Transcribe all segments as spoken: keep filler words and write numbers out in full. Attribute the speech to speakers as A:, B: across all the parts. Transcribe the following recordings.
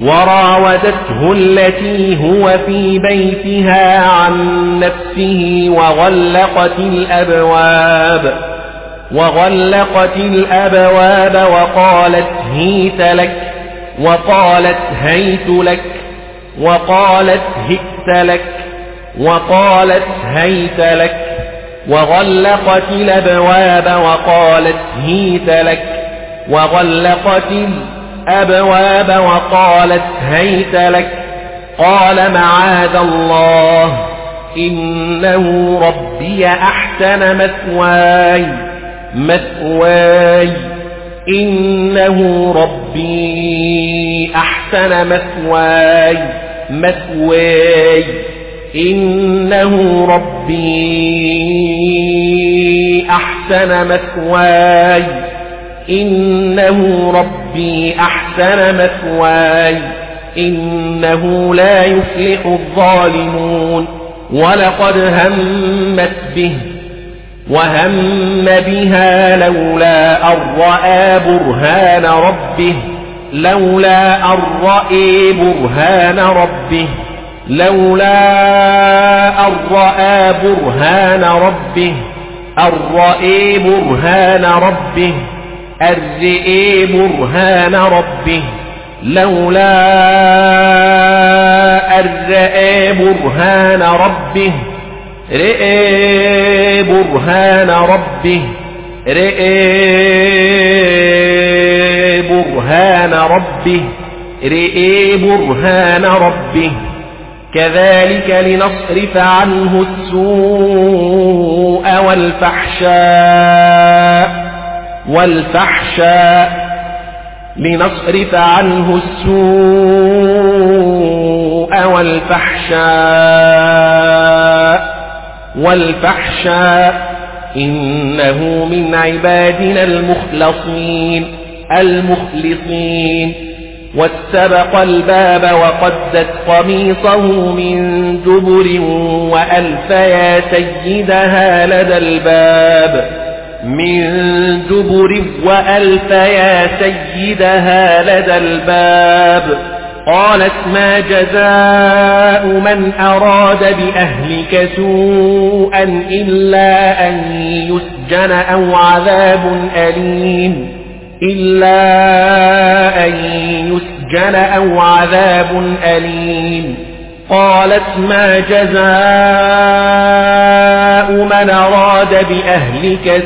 A: وراودته التي هو في بيتها عن نفسه وغلقت الأبواب وغلقت الأبواب وقالت هيت لك وقالت هيت لك وقالت هئت لك وقالت هيت لك وغلقت الأبواب وقالت هيت لك وغلقت الأبواب وقالت هيت لك. قال معاذ الله إنه ربي أحسن مثواي مثواي إنه ربي أحسن مثواي مثواي إنه ربي أحسن مثواي إنه ربي أحسن مثواي إنه لا يفلح الظالمون. ولقد همت به وهم بها لولا أن رأى برهان ربه لولا أن رأى برهان ربه لولا أن رأى برهان ربه أن رأى برهان ربه أن رأى برهان ربه لولا أن رأى برهان ربه رأى برهان ربه رأى برهان ربه رأى برهان ربه كذلك لنصرف عنه السوء والفحشاء والفحشاء لنصرف عنه السوء والفحشاء والفحشاء إنه من عبادنا المخلصين المخلصين. واستبق الباب وقدت قميصه من دبر وألف يا سيدها لدى الباب من دبر وألف يا سيدها لدى الباب. قالت ما جزاء من أراد بأهلك سوءا إلا أن يسجن أو عذاب أليم إلا أن يسجن أو عذاب أليم. قالت ما جزاء من أراد بأهلك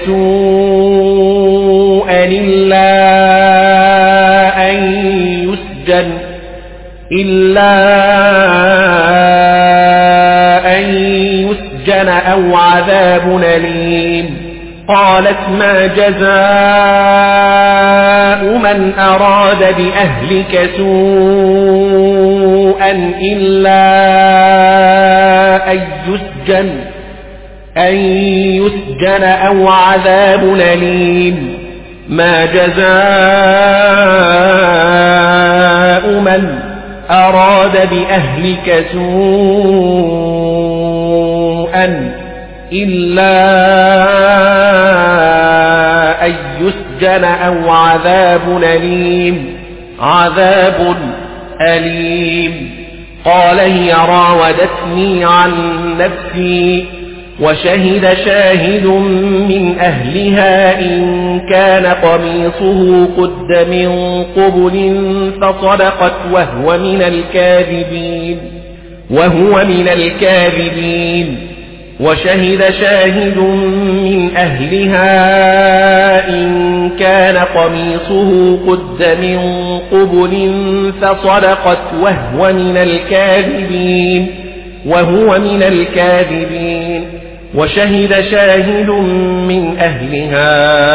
A: سوءا إلا أن يسجن إلا أن يسجن أو عذاب أليم. قالت ما جزاء من أراد بأهلك سوءا إلا أن يسجن أن يسجن أو عذاب أليم. ما جزاء من أراد بأهلك سوءا إلا أن يسجن أو عذاب أليم عذاب أليم. قال هي راودتني عن نفسي وشهد شاهد من أهلها إن كان قميصه قد من قبل فصدقت وهو من الكاذبين وهو من الكاذبين. وشهد شاهد من أهلها إن كان قميصه قد من قبل فصدقت وهو من الكاذبين وهو من الكاذبين. وشهد شاهد من أهلها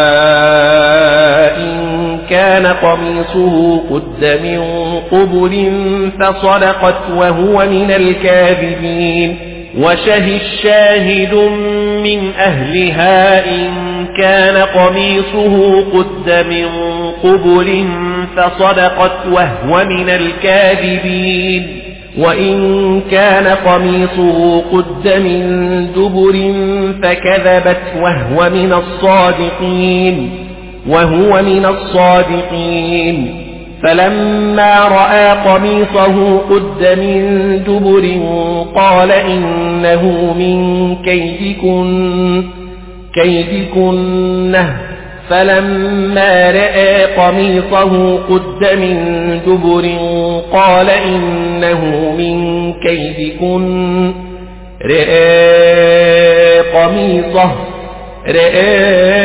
A: إن كان قميصه قد من قبل فصدقت وهو من الكاذبين. وشهد شاهد من أهلها إن كان قميصه قد من قبل فصدقت وهو من الكاذبين. وإن كان قميصه قد من دبر فكذبت وهو من الصادقين وهو من الصادقين. فلما رأى قميصه قد من دبر قال إنه من كيدكن كيدكنه فلما رأى قميصه قد من دبر قال إنه من كيدكن رأى قميصه رأى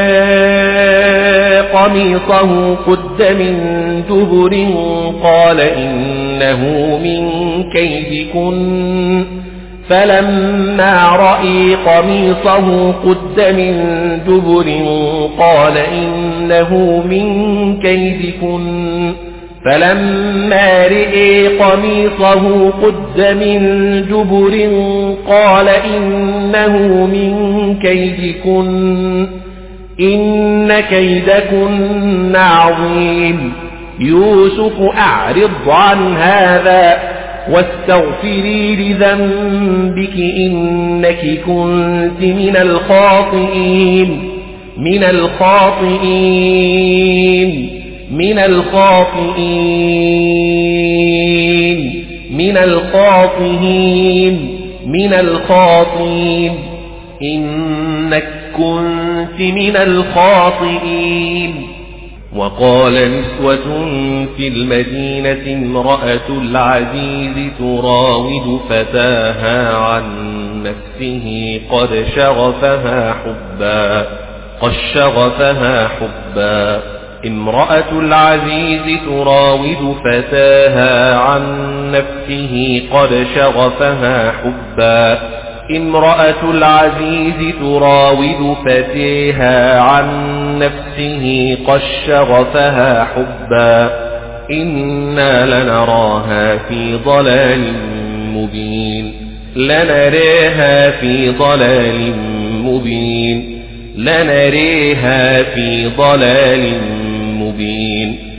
A: قميصه قد من دبر قال إنه من كيدكن فلما رأى قميصه قد من دبر قال إنه من كيدكن فلما رأى قميصه قد من دبر قال إنه من كيدكن إن كيدكن عظيم يوسف أعرض عن هذا واستغفري لذنبك إنك كنت من الخاطئين من الخاطئين من الخاطئين من الخاطئين من الخاطئين إنك كنت من الخاطئين. وقال نسوة في المدينة امرأة العزيز تراود فتاها عن نفسه قد شغفها حبا قد شغفها حبا امرأة العزيز تراود فتاها عن نفسه قد شغفها حبا امرأة العزيز تراود فتاها عن نفسه قد شغفها حبا إنا لنراها في ضلال مبين لنراها في ضلال مبين لنريها في ضلال مبين